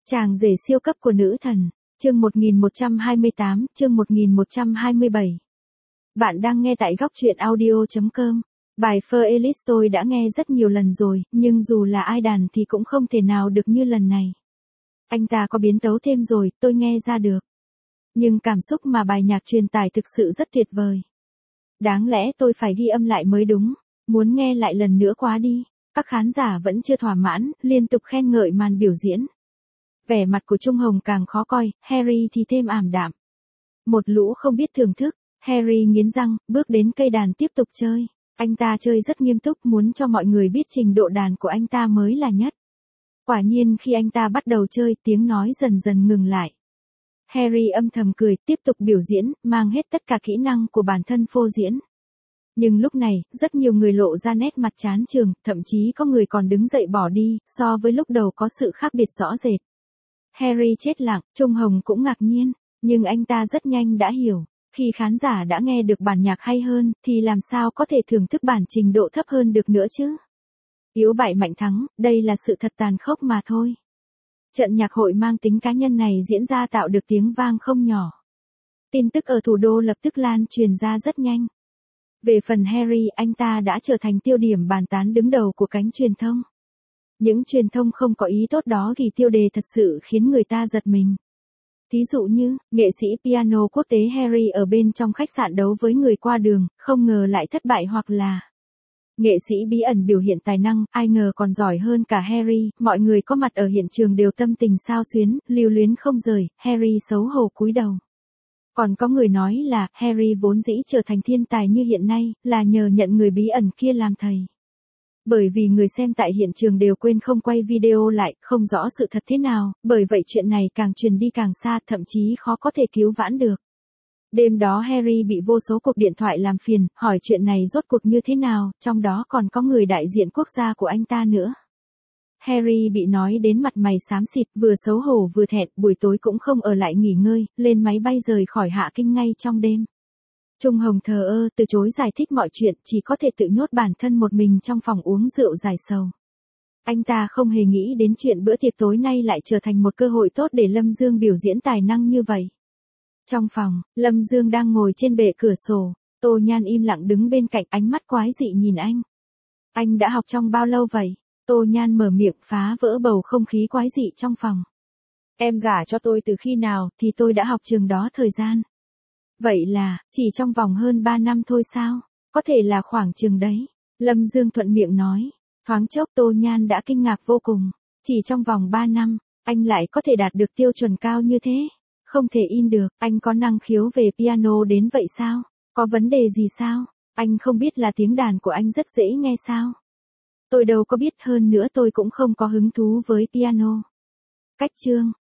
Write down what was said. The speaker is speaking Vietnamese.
Chàng rể siêu cấp của nữ thần, chương 1128, chương 1127. Bạn đang nghe tại góc truyện audio.com. Bài Fur Ellis tôi đã nghe rất nhiều lần rồi, nhưng dù là ai đàn thì cũng không thể nào được như lần này. Anh ta có biến tấu thêm rồi, tôi nghe ra được. Nhưng cảm xúc mà bài nhạc truyền tải thực sự rất tuyệt vời. Đáng lẽ tôi phải ghi âm lại mới đúng, muốn nghe lại lần nữa quá đi. Các khán giả vẫn chưa thỏa mãn, liên tục khen ngợi màn biểu diễn. Vẻ mặt của Trung Hồng càng khó coi, Harry thì thêm ảm đạm. Một lũ không biết thưởng thức, Harry nghiến răng, bước đến cây đàn tiếp tục chơi. Anh ta chơi rất nghiêm túc, muốn cho mọi người biết trình độ đàn của anh ta mới là nhất. Quả nhiên khi anh ta bắt đầu chơi, tiếng nói dần dần ngừng lại. Harry âm thầm cười, tiếp tục biểu diễn, mang hết tất cả kỹ năng của bản thân phô diễn. Nhưng lúc này, rất nhiều người lộ ra nét mặt chán chường, thậm chí có người còn đứng dậy bỏ đi, so với lúc đầu có sự khác biệt rõ rệt. Harry chết lặng, Trung Hồng cũng ngạc nhiên, nhưng anh ta rất nhanh đã hiểu, khi khán giả đã nghe được bản nhạc hay hơn, thì làm sao có thể thưởng thức bản trình độ thấp hơn được nữa chứ? Yếu bại mạnh thắng, đây là sự thật tàn khốc mà thôi. Trận nhạc hội mang tính cá nhân này diễn ra tạo được tiếng vang không nhỏ. Tin tức ở thủ đô lập tức lan truyền ra rất nhanh. Về phần Harry, anh ta đã trở thành tiêu điểm bàn tán đứng đầu của cánh truyền thông. Những truyền thông không có ý tốt đó ghi tiêu đề thật sự khiến người ta giật mình. Thí dụ như, nghệ sĩ piano quốc tế Harry ở bên trong khách sạn đấu với người qua đường, không ngờ lại thất bại, hoặc là nghệ sĩ bí ẩn biểu hiện tài năng, ai ngờ còn giỏi hơn cả Harry, mọi người có mặt ở hiện trường đều tâm tình xao xuyến, lưu luyến không rời, Harry xấu hổ cúi đầu. Còn có người nói là, Harry vốn dĩ trở thành thiên tài như hiện nay, là nhờ nhận người bí ẩn kia làm thầy. Bởi vì người xem tại hiện trường đều quên không quay video lại, không rõ sự thật thế nào, bởi vậy chuyện này càng truyền đi càng xa, thậm chí khó có thể cứu vãn được. Đêm đó Harry bị vô số cuộc điện thoại làm phiền, hỏi chuyện này rốt cuộc như thế nào, trong đó còn có người đại diện quốc gia của anh ta nữa. Harry bị nói đến mặt mày xám xịt, vừa xấu hổ vừa thẹn, buổi tối cũng không ở lại nghỉ ngơi, lên máy bay rời khỏi Hạ Kinh ngay trong đêm. Trung Hồng thờ ơ, từ chối giải thích mọi chuyện, chỉ có thể tự nhốt bản thân một mình trong phòng uống rượu giải sầu. Anh ta không hề nghĩ đến chuyện bữa tiệc tối nay lại trở thành một cơ hội tốt để Lâm Dương biểu diễn tài năng như vậy. Trong phòng, Lâm Dương đang ngồi trên bệ cửa sổ, Tô Nhan im lặng đứng bên cạnh, ánh mắt quái dị nhìn anh. Anh đã học trong bao lâu vậy? Tô Nhan mở miệng phá vỡ bầu không khí quái dị trong phòng. Em gả cho tôi từ khi nào, thì tôi đã học trường đó thời gian. Vậy là, chỉ trong vòng hơn 3 năm thôi sao? Có thể là khoảng chừng đấy. Lâm Dương thuận miệng nói. Thoáng chốc Tô Nhan đã kinh ngạc vô cùng. Chỉ trong vòng 3 năm, anh lại có thể đạt được tiêu chuẩn cao như thế. Không thể in được, anh có năng khiếu về piano đến vậy sao? Có vấn đề gì sao? Anh không biết là tiếng đàn của anh rất dễ nghe sao? Tôi đâu có biết, hơn nữa tôi cũng không có hứng thú với piano. Cách chương,